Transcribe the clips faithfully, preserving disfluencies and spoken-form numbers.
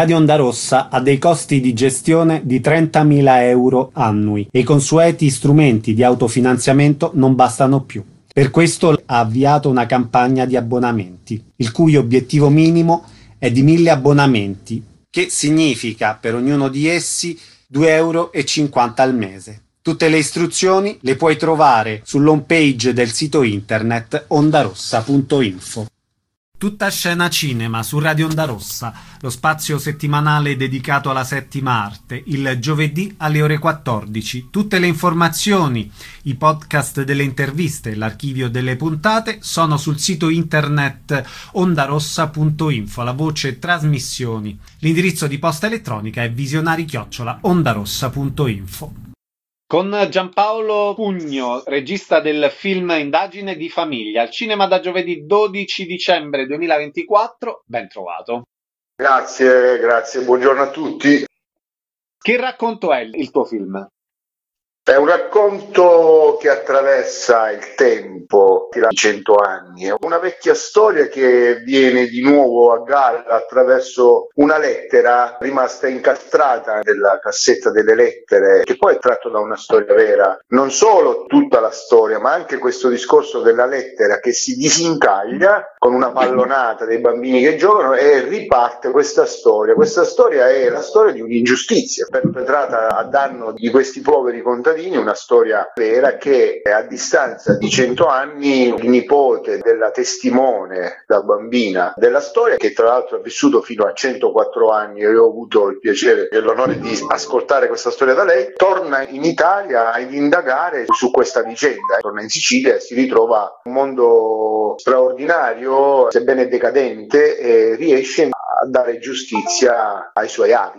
Radio Onda Rossa ha dei costi di gestione di trentamila euro annui e i consueti strumenti di autofinanziamento non bastano più. Per questo ha avviato una campagna di abbonamenti, il cui obiettivo minimo è di mille abbonamenti, che significa per ognuno di essi due euro e cinquanta al mese. Tutte le istruzioni le puoi trovare sull'home page del sito internet ondarossa punto info. Tutta scena cinema su Radio Onda Rossa, lo spazio settimanale dedicato alla settima arte, il giovedì alle ore quattordici. Tutte le informazioni, i podcast delle interviste, l'archivio delle puntate sono sul sito internet ondarossa punto info, la voce trasmissioni. L'indirizzo di posta elettronica è visionari chiocciola ondarossa punto info. Con Giampaolo Pugno, regista del film Indagine di famiglia, al cinema da giovedì dodici dicembre duemilaventiquattro, ben trovato. Grazie, grazie, buongiorno a tutti. Che racconto è il tuo film? È un racconto che attraversa il tempo, i cento anni. È una vecchia storia che viene di nuovo a galla attraverso una lettera rimasta incastrata nella cassetta delle lettere, che poi è tratto da una storia vera. Non solo tutta la storia, ma anche questo discorso della lettera che si disincaglia con una pallonata dei bambini che giocano e riparte questa storia. Questa storia è la storia di un'ingiustizia perpetrata a danno di questi poveri contadini. Una storia vera che a distanza di cento anni il nipote della testimone da bambina della storia, che tra l'altro ha vissuto fino a centoquattro anni e ho avuto il piacere e l'onore di ascoltare questa storia da lei, torna in Italia ad indagare su questa vicenda. Torna in Sicilia e si ritrova un mondo straordinario, sebbene decadente, e riesce a dare giustizia ai suoi avi.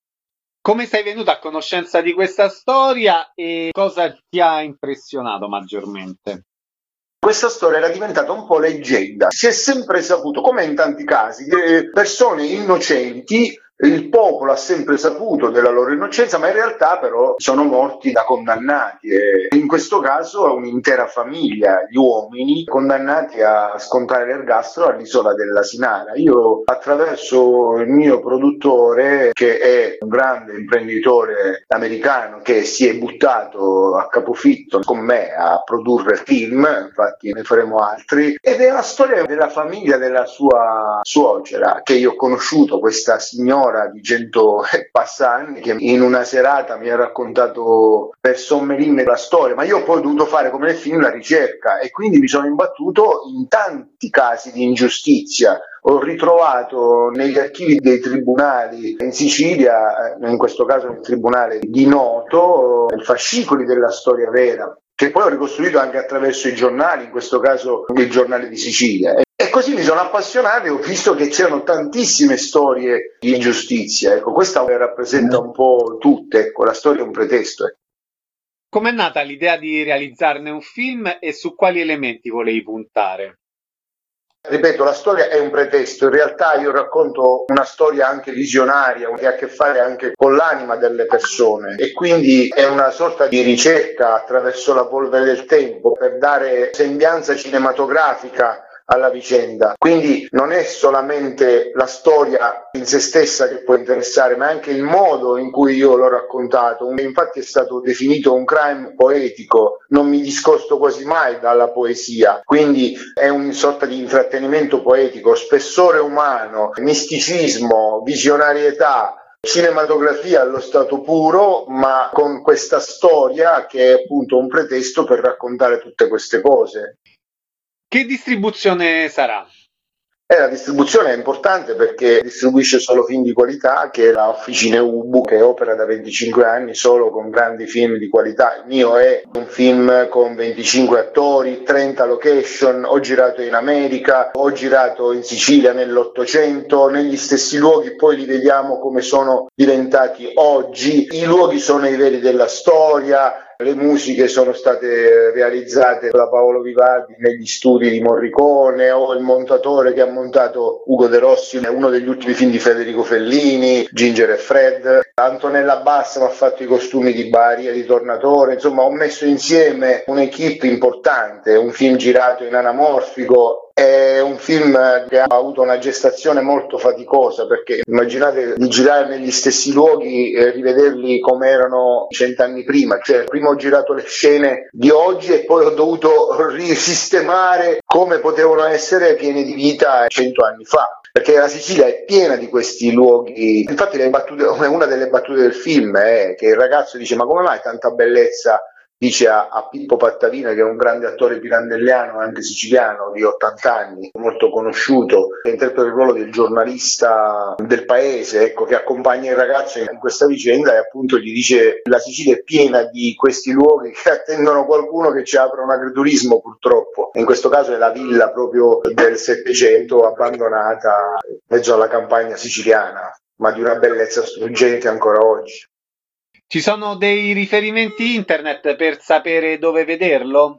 Come sei venuto a conoscenza di questa storia e cosa ti ha impressionato maggiormente? Questa storia era diventata un po' leggenda. Si è sempre saputo, come in tanti casi, che persone innocenti, il popolo ha sempre saputo della loro innocenza, ma in realtà però sono morti da condannati. E in questo caso un'intera famiglia, gli uomini, condannati a scontare l'ergastolo all'isola dell'Asinara. Io, attraverso il mio produttore, che è un grande imprenditore americano che si è buttato a capofitto con me a produrre film, infatti ne faremo altri, ed è la storia della famiglia della sua suocera, che io ho conosciuto, questa signora di cento e passa anni, che in una serata mi ha raccontato per somme rime la storia, ma io ho poi dovuto fare, come nel film, la ricerca e quindi mi sono imbattuto in tanti casi di ingiustizia. Ho ritrovato negli archivi dei tribunali in Sicilia, in questo caso nel tribunale di Noto, i fascicoli della storia vera, che poi ho ricostruito anche attraverso i giornali, in questo caso il giornale di Sicilia. E così mi sono appassionato e ho visto che c'erano tantissime storie di ingiustizia. Ecco, questa rappresenta un po' tutte, ecco, la storia è un pretesto. Ecco. Com'è nata l'idea di realizzarne un film e su quali elementi volevi puntare? Ripeto, la storia è un pretesto, in realtà io racconto una storia anche visionaria che ha a che fare anche con l'anima delle persone e quindi è una sorta di ricerca attraverso la polvere del tempo per dare sembianza cinematografica alla vicenda. Quindi non è solamente la storia in se stessa che può interessare, ma anche il modo in cui io l'ho raccontato. Infatti è stato definito un crime poetico, non mi discosto quasi mai dalla poesia, quindi è una sorta di intrattenimento poetico, spessore umano, misticismo, visionarietà, cinematografia allo stato puro, ma con questa storia che è appunto un pretesto per raccontare tutte queste cose. Che distribuzione sarà? Eh, la distribuzione è importante perché distribuisce solo film di qualità, che è la Officina Ubu, che opera da venticinque anni solo con grandi film di qualità. Il mio è un film con venticinque attori, trenta location, ho girato in America, ho girato in Sicilia nell'Ottocento, negli stessi luoghi, poi li vediamo come sono diventati oggi. I luoghi sono i veri della storia. Le musiche sono state realizzate da Paolo Vivaldi negli studi di Morricone, o il montatore che ha montato Ugo De Rossi, uno degli ultimi film di Federico Fellini, Ginger e Fred. Antonella Bassa mi ha fatto i costumi di Baria di Tornatore. Insomma, ho messo insieme un'equipe importante, un film girato in anamorfico È un film che ha avuto una gestazione molto faticosa, perché immaginate di girare negli stessi luoghi e rivederli come erano cent'anni prima, cioè prima ho girato le scene di oggi e poi ho dovuto risistemare come potevano essere piene di vita cento anni fa. Perché la Sicilia è piena di questi luoghi. Infatti le battute, una delle battute del film è che il ragazzo dice: ma come mai tanta bellezza? Dice a, a Pippo Pattavina, che è un grande attore pirandelliano, anche siciliano, di ottanta anni, molto conosciuto, che interpreta il ruolo del giornalista del paese, ecco, che accompagna il ragazzo in questa vicenda, e appunto gli dice: la Sicilia è piena di questi luoghi che attendono qualcuno che ci apra un agriturismo, purtroppo. In questo caso è la villa proprio del Settecento, abbandonata in mezzo alla campagna siciliana, ma di una bellezza struggente ancora oggi. Ci sono dei riferimenti internet per sapere dove vederlo?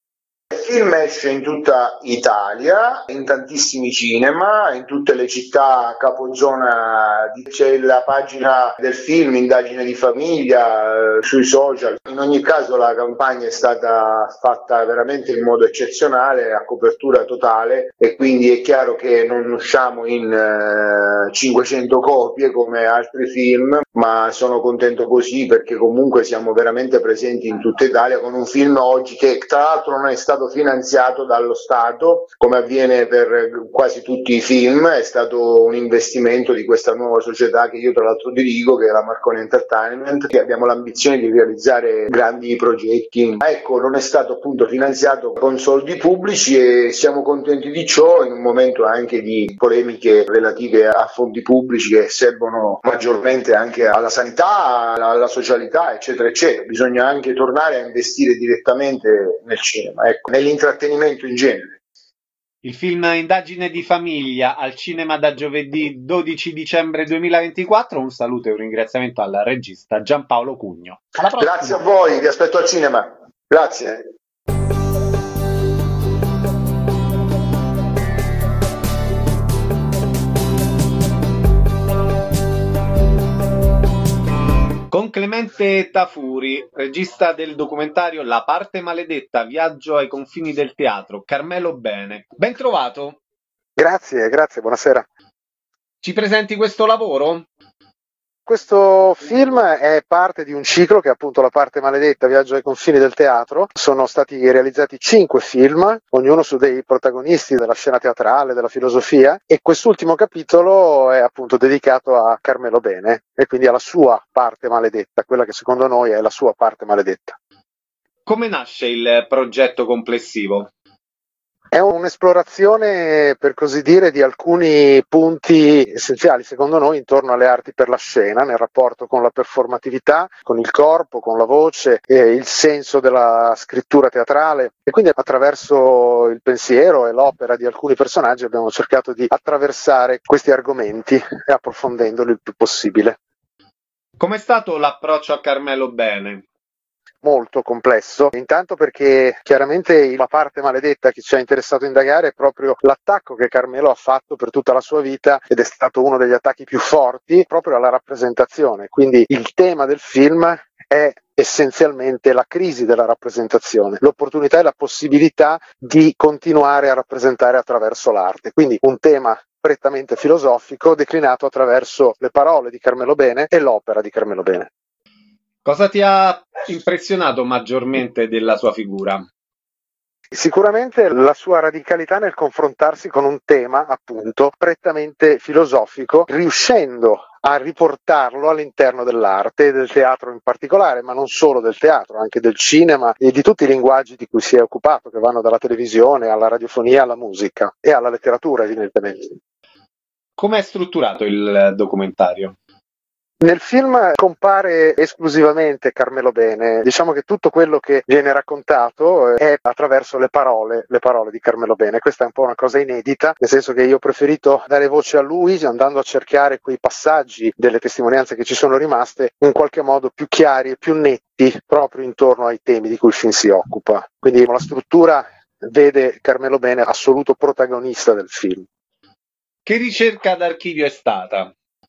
Il film esce in tutta Italia, in tantissimi cinema, in tutte le città capozona. C'è la pagina del film, Indagine di famiglia, eh, sui social. In ogni caso la campagna è stata fatta veramente in modo eccezionale, a copertura totale, e quindi è chiaro che non usciamo in eh, cinquecento copie come altri film, ma sono contento così, perché comunque siamo veramente presenti in tutta Italia con un film oggi che tra l'altro non è stato finanziato dallo Stato, come avviene per quasi tutti i film. È stato un investimento di questa nuova società che io tra l'altro dirigo, che è la Marconi Entertainment, che abbiamo l'ambizione di realizzare grandi progetti. Ecco, non è stato appunto finanziato con soldi pubblici e siamo contenti di ciò, in un momento anche di polemiche relative a fondi pubblici che servono maggiormente anche alla sanità, alla socialità, eccetera eccetera. Bisogna anche tornare a investire direttamente nel cinema, ecco, nell'intrattenimento in genere. Il film Indagine di famiglia al cinema da giovedì dodici dicembre duemilaventiquattro. Un saluto e un ringraziamento al regista Giampaolo Cugno. Grazie a voi, vi aspetto al cinema. Grazie. Con Clemente Tafuri, regista del documentario La parte maledetta, viaggio ai confini del teatro, Carmelo Bene. Ben trovato. Grazie, grazie, buonasera. Ci presenti questo lavoro? Questo film è parte di un ciclo che è appunto La parte maledetta, viaggio ai confini del teatro. Sono stati realizzati cinque film, ognuno su dei protagonisti della scena teatrale, della filosofia, e quest'ultimo capitolo è appunto dedicato a Carmelo Bene e quindi alla sua parte maledetta, quella che secondo noi è la sua parte maledetta. Come nasce il progetto complessivo? È un'esplorazione, per così dire, di alcuni punti essenziali, secondo noi, intorno alle arti per la scena, nel rapporto con la performatività, con il corpo, con la voce, e il senso della scrittura teatrale. E quindi attraverso il pensiero e l'opera di alcuni personaggi abbiamo cercato di attraversare questi argomenti e approfondendoli il più possibile. Com'è stato l'approccio a Carmelo Bene? Molto complesso, intanto perché chiaramente la parte maledetta che ci ha interessato indagare è proprio l'attacco che Carmelo ha fatto per tutta la sua vita, ed è stato uno degli attacchi più forti proprio alla rappresentazione. Quindi il tema del film è essenzialmente la crisi della rappresentazione, l'opportunità e la possibilità di continuare a rappresentare attraverso l'arte. Quindi un tema prettamente filosofico declinato attraverso le parole di Carmelo Bene e l'opera di Carmelo Bene. Cosa ti ha impressionato maggiormente della sua figura? Sicuramente la sua radicalità nel confrontarsi con un tema, appunto, prettamente filosofico, riuscendo a riportarlo all'interno dell'arte e del teatro in particolare, ma non solo del teatro, anche del cinema e di tutti i linguaggi di cui si è occupato, che vanno dalla televisione alla radiofonia, alla musica e alla letteratura, evidentemente. Come è strutturato il documentario? Nel film compare esclusivamente Carmelo Bene. Diciamo che tutto quello che viene raccontato è attraverso le parole, le parole di Carmelo Bene. Questa è un po' una cosa inedita, nel senso che io ho preferito dare voce a lui, andando a cercare quei passaggi delle testimonianze che ci sono rimaste in qualche modo più chiari e più netti proprio intorno ai temi di cui il film si occupa. Quindi la struttura vede Carmelo Bene assoluto protagonista del film. Che ricerca d'archivio è stata?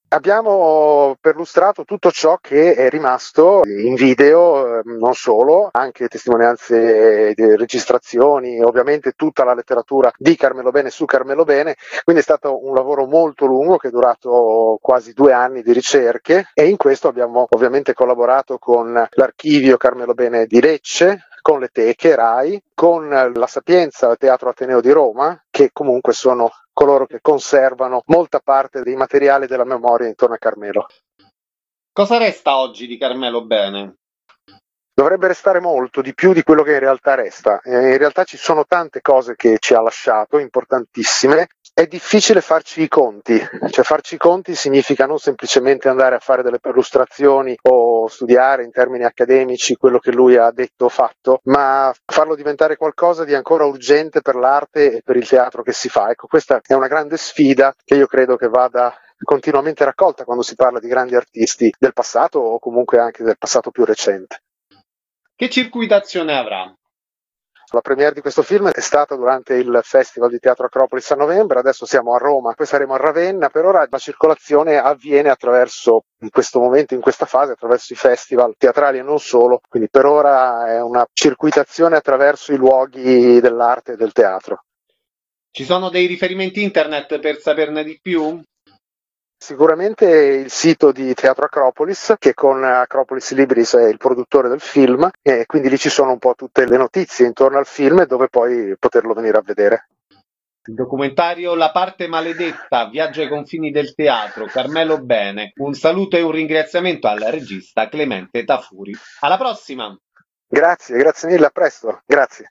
Abbiamo perlustrato tutto ciò che è rimasto in video, non solo, anche testimonianze, registrazioni, ovviamente tutta la letteratura di Carmelo Bene su Carmelo Bene, quindi è stato un lavoro molto lungo che è durato quasi due anni di ricerche, e in questo abbiamo ovviamente collaborato con l'archivio Carmelo Bene di Lecce, con le teche RAI, con la Sapienza Teatro Ateneo di Roma, che comunque sono coloro che conservano molta parte dei materiali della memoria intorno a Carmelo. Cosa resta oggi di Carmelo Bene? Dovrebbe restare molto di più di quello che in realtà resta. Eh, in realtà ci sono tante cose che ci ha lasciato, importantissime. È difficile farci i conti, cioè farci i conti significa non semplicemente andare a fare delle perlustrazioni o studiare in termini accademici quello che lui ha detto o fatto, ma farlo diventare qualcosa di ancora urgente per l'arte e per il teatro che si fa. Ecco, questa è una grande sfida che io credo che vada continuamente raccolta quando si parla di grandi artisti del passato o comunque anche del passato più recente. Che circuitazione avrà? La premiere di questo film è stata durante il Festival di Teatro Acropolis a novembre, adesso siamo a Roma, poi saremo a Ravenna. Per ora la circolazione avviene attraverso, in questo momento, in questa fase, attraverso i festival teatrali e non solo, quindi per ora è una circuitazione attraverso i luoghi dell'arte e del teatro. Ci sono dei riferimenti internet per saperne di più? Sicuramente il sito di Teatro Acropolis, che con Acropolis Libris è il produttore del film, e quindi lì ci sono un po' tutte le notizie intorno al film e dove poi poterlo venire a vedere. Il documentario La parte maledetta, viaggio ai confini del teatro, Carmelo Bene. Un saluto e un ringraziamento al regista Clemente Tafuri. Alla prossima! Grazie, grazie mille, a presto, grazie.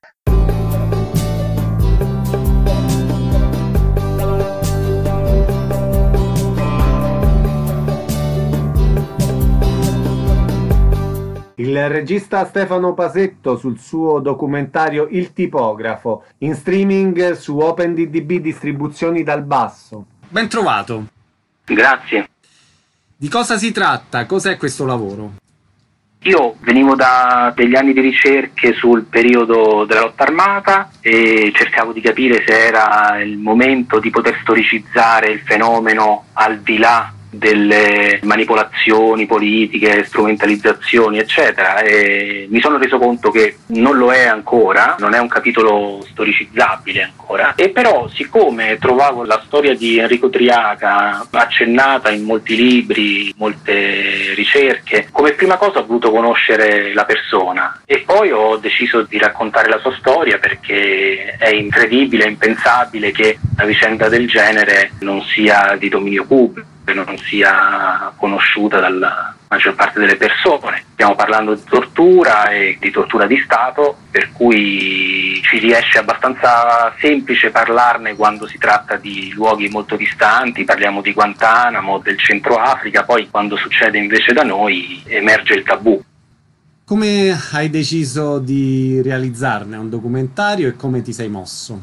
Il regista Stefano Pasetto sul suo documentario Il tipografo, in streaming su OpenDDB Distribuzioni dal Basso. Ben trovato. Grazie. Di cosa si tratta? Cos'è questo lavoro? Io venivo da degli anni di ricerche sul periodo della lotta armata e cercavo di capire se era il momento di poter storicizzare il fenomeno al di là delle manipolazioni politiche, strumentalizzazioni eccetera, e mi sono reso conto che non lo è ancora, non è un capitolo storicizzabile ancora, e però siccome trovavo la storia di Enrico Triaca accennata in molti libri, molte ricerche, come prima cosa ho voluto conoscere la persona e poi ho deciso di raccontare la sua storia, perché è incredibile, è impensabile che una vicenda del genere non sia di dominio pubblico, non sia conosciuta dalla maggior parte delle persone. Stiamo parlando di tortura e di tortura di Stato, per cui ci riesce abbastanza semplice parlarne quando si tratta di luoghi molto distanti, parliamo di Guantanamo, del Centro Africa, poi quando succede invece da noi emerge il tabù. Come hai deciso di realizzarne un documentario e come ti sei mosso?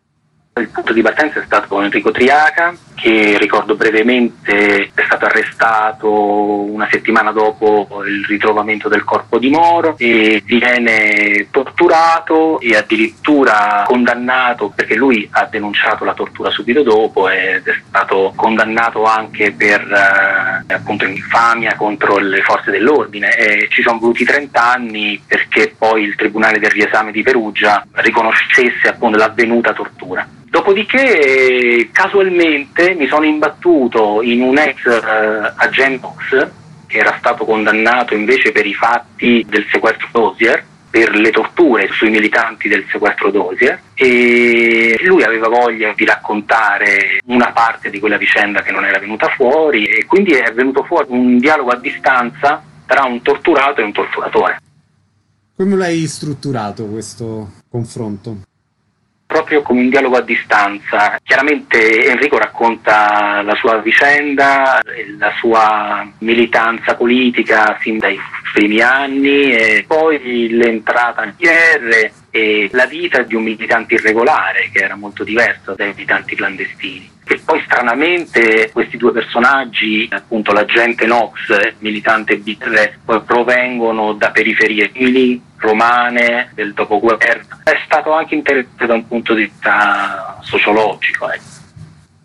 Il punto di partenza è stato Enrico Triaca, che ricordo brevemente è stato arrestato una settimana dopo il ritrovamento del corpo di Moro e viene torturato e addirittura condannato, perché lui ha denunciato la tortura subito dopo ed è stato condannato anche per eh, appunto infamia contro le forze dell'ordine, e ci sono voluti trenta anni perché poi il Tribunale del Riesame di Perugia riconoscesse appunto l'avvenuta tortura. Dopodiché casualmente mi sono imbattuto in un ex uh, agente Ox che era stato condannato invece per i fatti del sequestro Dozier, per le torture sui militanti del sequestro Dozier, e lui aveva voglia di raccontare una parte di quella vicenda che non era venuta fuori, e quindi è venuto fuori un dialogo a distanza tra un torturato e un torturatore. Come l'hai strutturato questo confronto? Proprio come un dialogo a distanza. Chiaramente Enrico racconta la sua vicenda, la sua militanza politica fin dai primi anni, e poi l'entrata in P R e la vita di un militante irregolare che era molto diverso dai militanti clandestini. E poi stranamente questi due personaggi, appunto l'agente Nox e il militante B R, provengono da periferie umili, romane, del dopoguerra. È stato anche interessante da un punto di vista sociologico. Eh.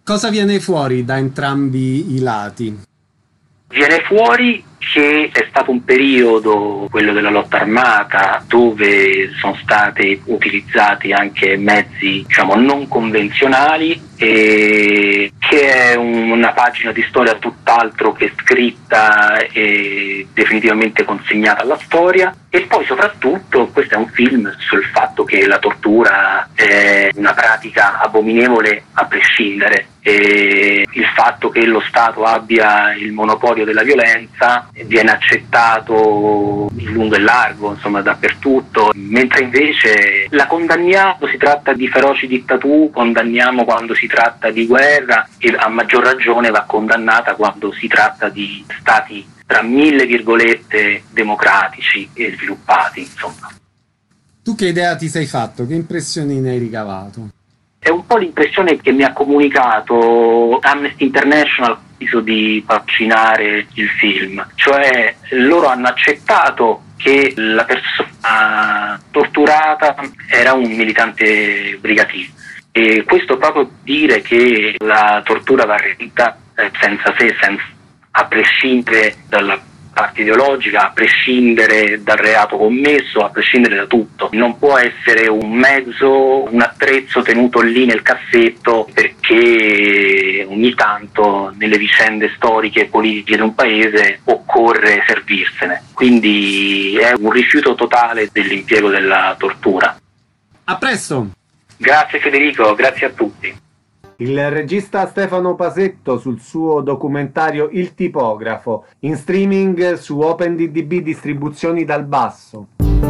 Cosa viene fuori da entrambi i lati? Viene fuori che è stato un periodo, quello della lotta armata, dove sono stati utilizzati anche mezzi, diciamo, non convenzionali, e che è un, una pagina di storia tutt'altro che scritta e definitivamente consegnata alla storia. E poi soprattutto questo è un film sul fatto che la tortura è una pratica abominevole a prescindere, e il fatto che lo Stato abbia il monopolio della violenza viene accettato in lungo e largo, insomma, dappertutto, mentre invece la condanniamo, si tratta di feroci dittature, condanniamo quando si tratta di guerra, e a maggior ragione va condannata quando si tratta di stati tra mille virgolette democratici e sviluppati, insomma. Tu che idea ti sei fatto? Che impressioni ne hai ricavato? È un po' l'impressione che mi ha comunicato Amnesty International di vaccinare il film, cioè loro hanno accettato che la persona torturata era un militante brigativo, e questo proprio dire che la tortura va realizzata senza se, senza, a prescindere dalla parte ideologica, a prescindere dal reato commesso, a prescindere da tutto. Non può essere un mezzo, un attrezzo tenuto lì nel cassetto perché ogni tanto nelle vicende storiche e politiche di un paese occorre servirsene. Quindi è un rifiuto totale dell'impiego della tortura. A presto! Grazie Federico, grazie a tutti. Il regista Stefano Pasetto sul suo documentario Il tipografo, in streaming su OpenDB Distribuzioni dal Basso.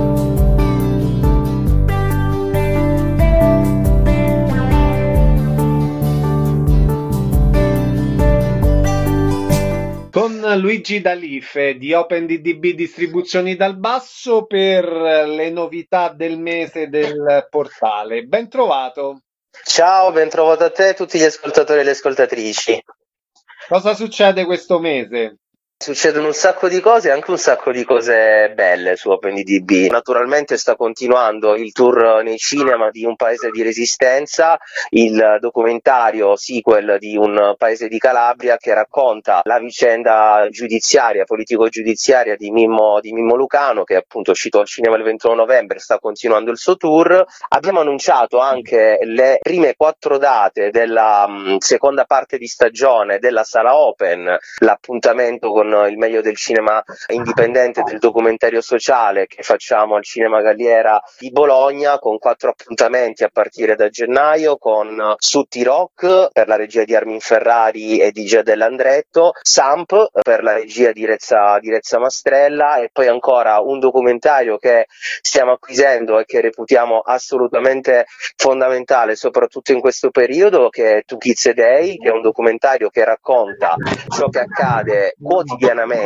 Con Luigi D'Alife di OpenDB Distribuzioni dal Basso per le novità del mese del portale. Ben trovato! Ciao, ben trovato a te e tutti gli ascoltatori e le ascoltatrici. Cosa succede questo mese? Succedono un sacco di cose, anche un sacco di cose belle su OpenDB. Naturalmente sta continuando il tour nei cinema di Un paese di resistenza, il documentario sequel di Un paese di Calabria che racconta la vicenda giudiziaria, politico-giudiziaria di Mimmo, di Mimmo Lucano, che appunto è uscito al cinema il ventuno novembre, sta continuando il suo tour. Abbiamo annunciato anche le prime quattro date della mh, seconda parte di stagione della Sala Open, l'appuntamento con il meglio del cinema indipendente, del documentario sociale che facciamo al Cinema Galliera di Bologna, con quattro appuntamenti a partire da gennaio, con Sutti Rock per la regia di Armin Ferrari e di Gia Dell'Andretto, Samp per la regia di Rezza, di Rezza Mastrella, e poi ancora un documentario che stiamo acquisendo e che reputiamo assolutamente fondamentale soprattutto in questo periodo, che è Two Kids a Day, che è un documentario che racconta ciò che accade quotidianamente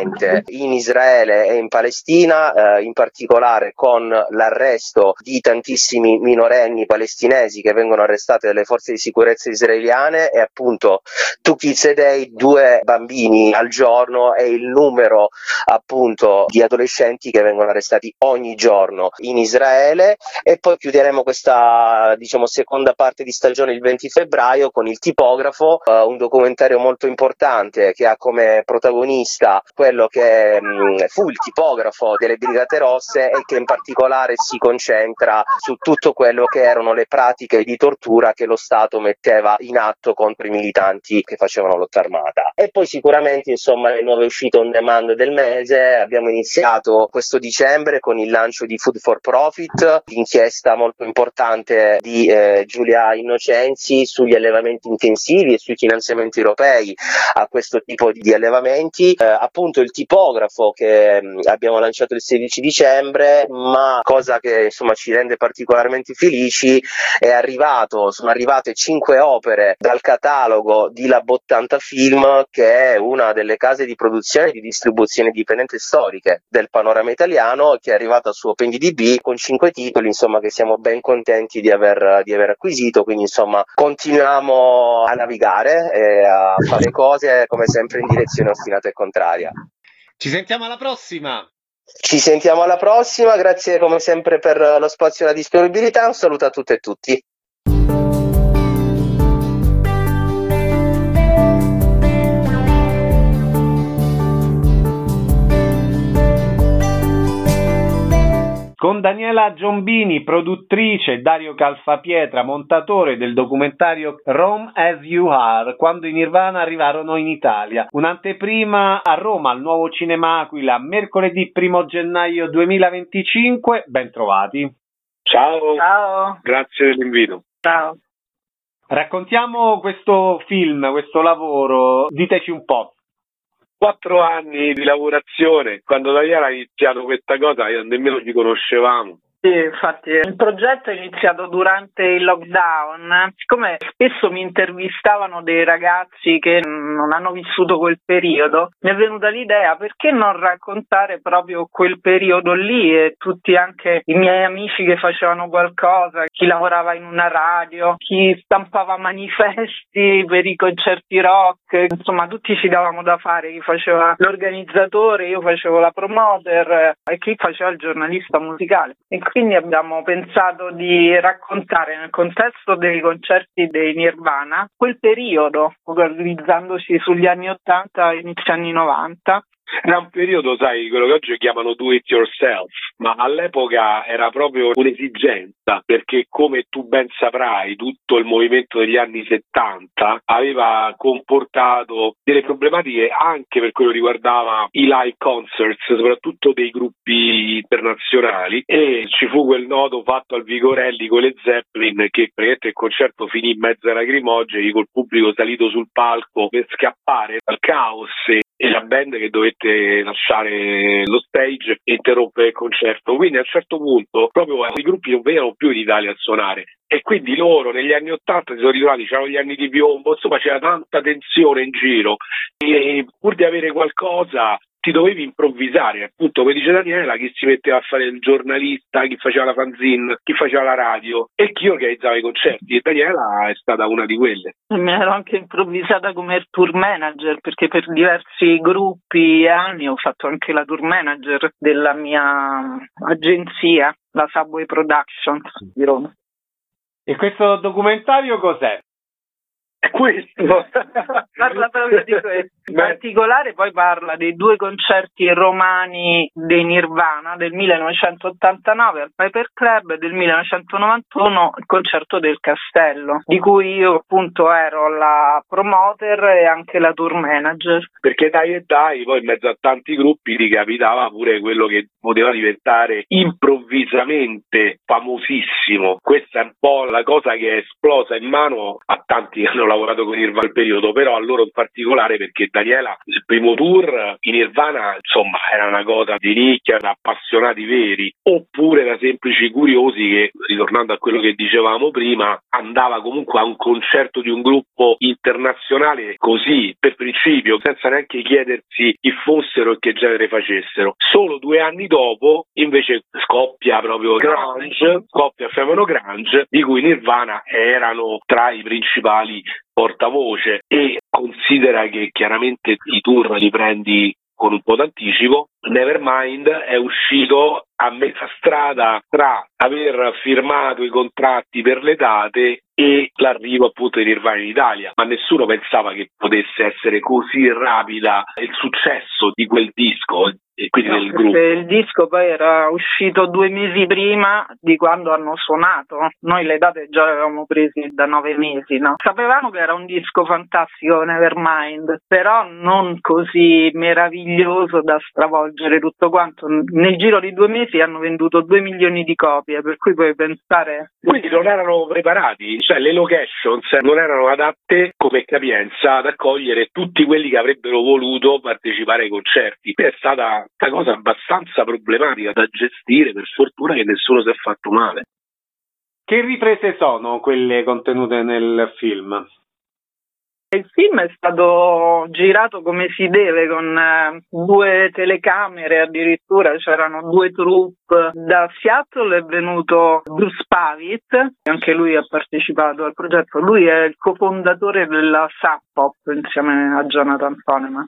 in Israele e in Palestina, eh, in particolare con l'arresto di tantissimi minorenni palestinesi che vengono arrestati dalle forze di sicurezza israeliane, e appunto Two Kids a Day, due bambini al giorno, è il numero appunto di adolescenti che vengono arrestati ogni giorno in Israele. E poi chiuderemo questa, diciamo, seconda parte di stagione il venti febbraio con Il tipografo, eh, un documentario molto importante che ha come protagonista quello che mh, fu il tipografo delle Brigate Rosse, e che in particolare si concentra su tutto quello che erano le pratiche di tortura che lo Stato metteva in atto contro i militanti che facevano lotta armata. E poi sicuramente, insomma, le nuove uscite on demand del mese. Abbiamo iniziato questo dicembre con il lancio di Food for Profit, l'inchiesta molto importante di eh, Giulia Innocenzi sugli allevamenti intensivi e sui finanziamenti europei a questo tipo di allevamenti. Eh, appunto il tipografo che mh, abbiamo lanciato il sedici dicembre, ma cosa che insomma ci rende particolarmente felici, è arrivato, sono arrivate cinque opere dal catalogo di Lab ottanta Film, che è una delle case di produzione e di distribuzione indipendente storiche del panorama italiano, che è arrivata su OpenDB con cinque titoli, insomma, che siamo ben contenti di aver, di aver acquisito. Quindi insomma continuiamo a navigare e a fare cose come sempre in direzione ostinata e contraria. Ci sentiamo alla prossima! Ci sentiamo alla prossima, grazie come sempre per lo spazio e la disponibilità, un saluto a tutte e tutti. con Daniela Giombini, produttrice, e Dario Calfapietra, montatore del documentario Rome as You Are, quando i Nirvana arrivarono in Italia. Un'anteprima a Roma, al Nuovo Cinema Aquila, mercoledì primo gennaio duemilaventicinque. Ben trovati. Ciao. Ciao. Grazie dell'invito. Ciao. Raccontiamo questo film, questo lavoro, diteci un po'. Quattro anni di lavorazione, quando Daniela ha iniziato questa cosa io nemmeno ci conoscevamo. Sì, infatti il progetto è iniziato durante il lockdown. Siccome spesso mi intervistavano dei ragazzi che non hanno vissuto quel periodo, mi è venuta l'idea perché non raccontare proprio quel periodo lì e tutti anche i miei amici che facevano qualcosa, chi lavorava in una radio, chi stampava manifesti per i concerti rock, insomma tutti ci davamo da fare, chi faceva l'organizzatore, io facevo la promoter e chi faceva il giornalista musicale. E quindi abbiamo pensato di raccontare nel contesto dei concerti dei Nirvana quel periodo, focalizzandoci sugli anni ottanta e inizio anni novanta. Era un periodo, sai, quello che oggi chiamano do it yourself, ma all'epoca era proprio un'esigenza, perché come tu ben saprai, tutto il movimento degli anni settanta aveva comportato delle problematiche anche per quello che riguardava i live concerts, soprattutto dei gruppi internazionali, e ci fu quel nodo fatto al Vigorelli con le Zeppelin che praticamente il concerto finì in mezzo ai lacrimogeni col pubblico salito sul palco per scappare dal caos e la band che dovette lasciare lo stage e interrompere il concerto. Quindi a un certo punto proprio i gruppi non venivano più in Italia a suonare e quindi loro negli anni ottanta si sono ritrovati, c'erano gli anni di piombo, insomma c'era tanta tensione in giro e pur di avere qualcosa ti dovevi improvvisare, appunto come dice Daniela, chi si metteva a fare il giornalista, chi faceva la fanzine, chi faceva la radio e chi organizzava i concerti, e Daniela è stata una di quelle. Mi ero anche improvvisata come tour manager perché per diversi gruppi e anni ho fatto anche la tour manager della mia agenzia, la Subway Productions di Roma. E questo documentario cos'è? È questo. Parla proprio di questo. In particolare poi parla dei due concerti romani dei Nirvana del millenovecentottantanove al Piper Club e del millenovecentonovantuno il concerto del Castello, di cui io appunto ero la promoter e anche la tour manager. Perché dai e dai, poi in mezzo a tanti gruppi ti capitava pure quello che poteva diventare improvvisamente famosissimo. Questa è un po' la cosa che è esplosa in mano a tanti che hanno lavorato con i Nirvana al periodo, però a loro in particolare perché Daniela, il primo tour in Nirvana, insomma, era una cosa di nicchia, da appassionati veri, oppure da semplici curiosi che, ritornando a quello che dicevamo prima, andava comunque a un concerto di un gruppo internazionale così, per principio, senza neanche chiedersi chi fossero e che genere facessero. Solo due anni dopo, invece, scoppia proprio grunge, scoppia il fenomeno grunge, di cui Nirvana erano tra i principali portavoce, e considera che chiaramente i tour li prendi con un po' d'anticipo. Nevermind è uscito a metà strada tra aver firmato i contratti per le date e l'arrivo appunto di Nirvana in Italia, ma nessuno pensava che potesse essere così rapida il successo di quel disco e quindi no, del gruppo. Il disco poi era uscito due mesi prima di quando hanno suonato, noi le date già le avevamo presi da nove mesi, no? Sapevamo che era un disco fantastico, Nevermind, però non così meraviglioso da stravolgere tutto quanto. Nel giro di due mesi hanno venduto due milioni di copie, per cui puoi pensare... Quindi non erano preparati, cioè le locations non erano adatte come capienza ad accogliere tutti quelli che avrebbero voluto partecipare ai concerti. È stata una cosa abbastanza problematica da gestire, per fortuna che nessuno si è fatto male. Che riprese sono quelle contenute nel film? Il film è stato girato come si deve, con eh, due telecamere, addirittura c'erano due troupe. Da Seattle è venuto Bruce Pavitt, anche lui ha partecipato al progetto, lui è il cofondatore della S A pop insieme a Jonathan Foneman,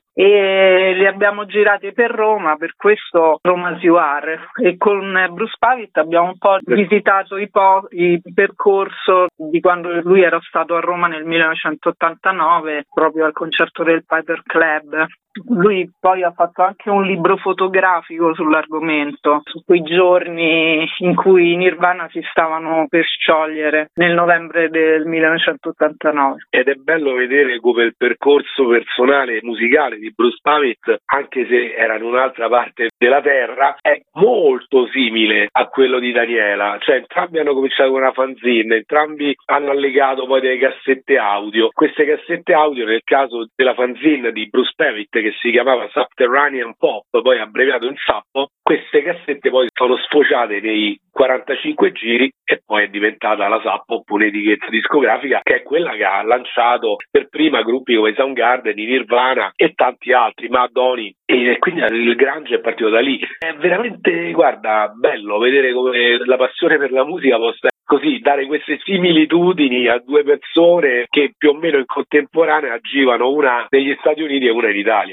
e li abbiamo girati per Roma, per questo Roma as You Are, e con Bruce Pavitt abbiamo un po' visitato i po- il percorso di quando lui era stato a Roma nel millenovecentottantanove, proprio al concerto del Piper Club. Lui poi ha fatto anche un libro fotografico sull'argomento, su quei giorni in cui i Nirvana si stavano per sciogliere nel novembre del millenovecentottantanove. Ed è bello vedere come il percorso personale e musicale di Bruce Pavitt, anche se era in un'altra parte della terra, è molto simile a quello di Daniela. Cioè entrambi hanno cominciato con una fanzine, entrambi hanno allegato poi delle cassette audio. Queste cassette audio, nel caso della fanzine di Bruce Pavitt, che si chiamava Subterranean Pop, poi abbreviato in Sappo, queste cassette poi sono sfociate nei quarantacinque giri e poi è diventata la Sappo, un'etichetta discografica che è quella che ha lanciato per prima gruppi come Soundgarden, i Nirvana e tanti altri, Madonna, e quindi il grunge è partito da lì. È veramente, guarda, bello vedere come la passione per la musica possa così dare queste similitudini a due persone che più o meno in contemporanea agivano, una negli Stati Uniti e una in Italia.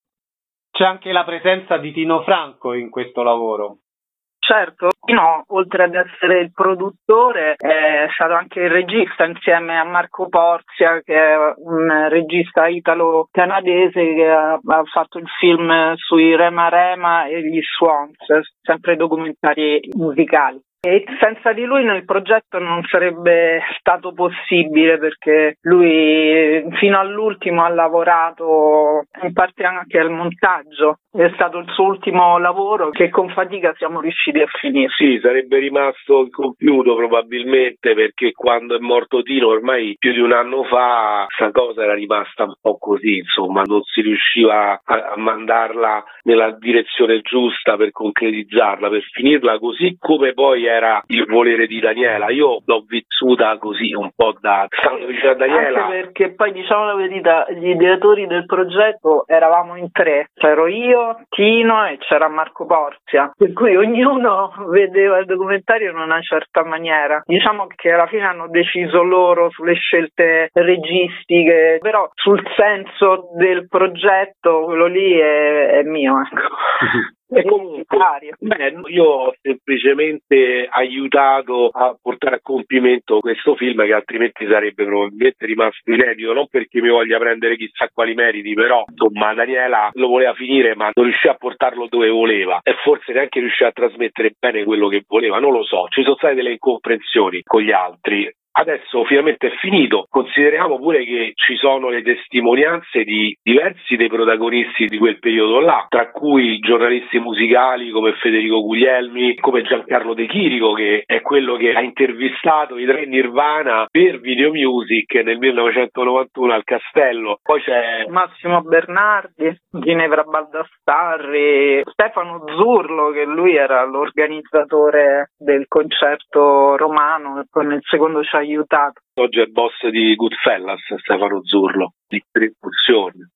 C'è anche la presenza di Tino Franco in questo lavoro. Certo, Tino, oltre ad essere il produttore, è stato anche il regista insieme a Marco Porzia, che è un regista italo-canadese che ha, ha fatto il film sui Rema Rema e gli Swans, sempre documentari musicali. E senza di lui nel progetto non sarebbe stato possibile, perché lui fino all'ultimo ha lavorato in parte anche al montaggio. È stato il suo ultimo lavoro che con fatica siamo riusciti a finire. Sì, sarebbe rimasto incompiuto probabilmente, perché quando è morto Tino ormai più di un anno fa, questa cosa era rimasta un po' così, insomma, non si riusciva a, a mandarla nella direzione giusta per concretizzarla, per finirla così come poi era il volere di Daniela. Io l'ho vissuta così un po' da stando vicino a Daniela. Anche perché poi, diciamo la verità, gli ideatori del progetto eravamo in tre, c'ero io, Tino e c'era Marco Porzia, per cui ognuno vedeva il documentario in una certa maniera. Diciamo che alla fine hanno deciso loro sulle scelte registiche, però sul senso del progetto quello lì è, è mio, ecco. E comunque, beh, io ho semplicemente aiutato a portare a compimento questo film, che altrimenti sarebbe probabilmente rimasto inedito, non perché mi voglia prendere chissà quali meriti, però insomma Daniela lo voleva finire ma non riusciva a portarlo dove voleva e forse neanche riusciva a trasmettere bene quello che voleva, non lo so, ci sono state delle incomprensioni con gli altri. Adesso finalmente è finito, consideriamo pure che ci sono le testimonianze di diversi dei protagonisti di quel periodo là, tra cui giornalisti musicali come Federico Guglielmi, come Giancarlo De Chirico, che è quello che ha intervistato i tre Nirvana per Video Music nel millenovecentonovantuno al Castello. Poi c'è Massimo Bernardi, Ginevra Baldassarri, Stefano Zurlo, che lui era l'organizzatore del concerto romano e poi nel secondo ci ha aiutato. Oggi è il boss di Goodfellas, Stefano Zurlo, di Repulsione.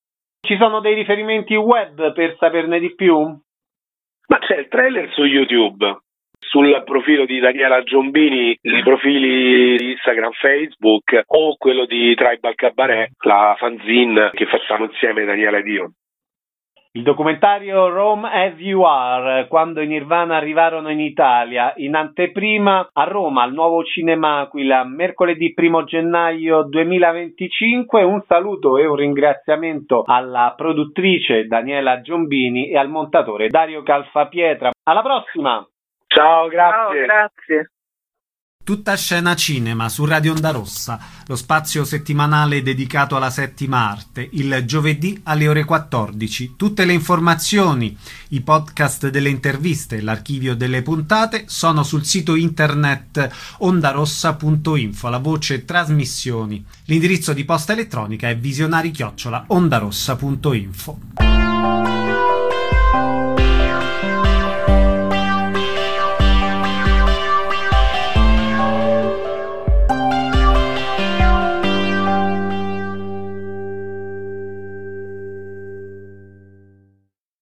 Ci sono dei riferimenti web per saperne di più? Ma c'è il trailer su YouTube, sul profilo di Daniela Giombini, i profili di Instagram, Facebook o quello di Tribal Cabaret, la fanzine che facciamo insieme Daniela ed io. Il documentario Rome as You Are, quando i Nirvana arrivarono in Italia, in anteprima a Roma al Nuovo Cinema Aquila, mercoledì primo gennaio duemilaventicinque. Un saluto e un ringraziamento alla produttrice Daniela Giombini e al montatore Dario Calfapietra. Alla prossima! Ciao, grazie! Ciao, grazie! Tutta scena cinema su Radio Onda Rossa, lo spazio settimanale dedicato alla settima arte, il giovedì alle ore quattordici. Tutte le informazioni, i podcast delle interviste e l'archivio delle puntate sono sul sito internet ondarossa punto info, la voce trasmissioni. L'indirizzo di posta elettronica è visionari chiocciola ondarossa punto info.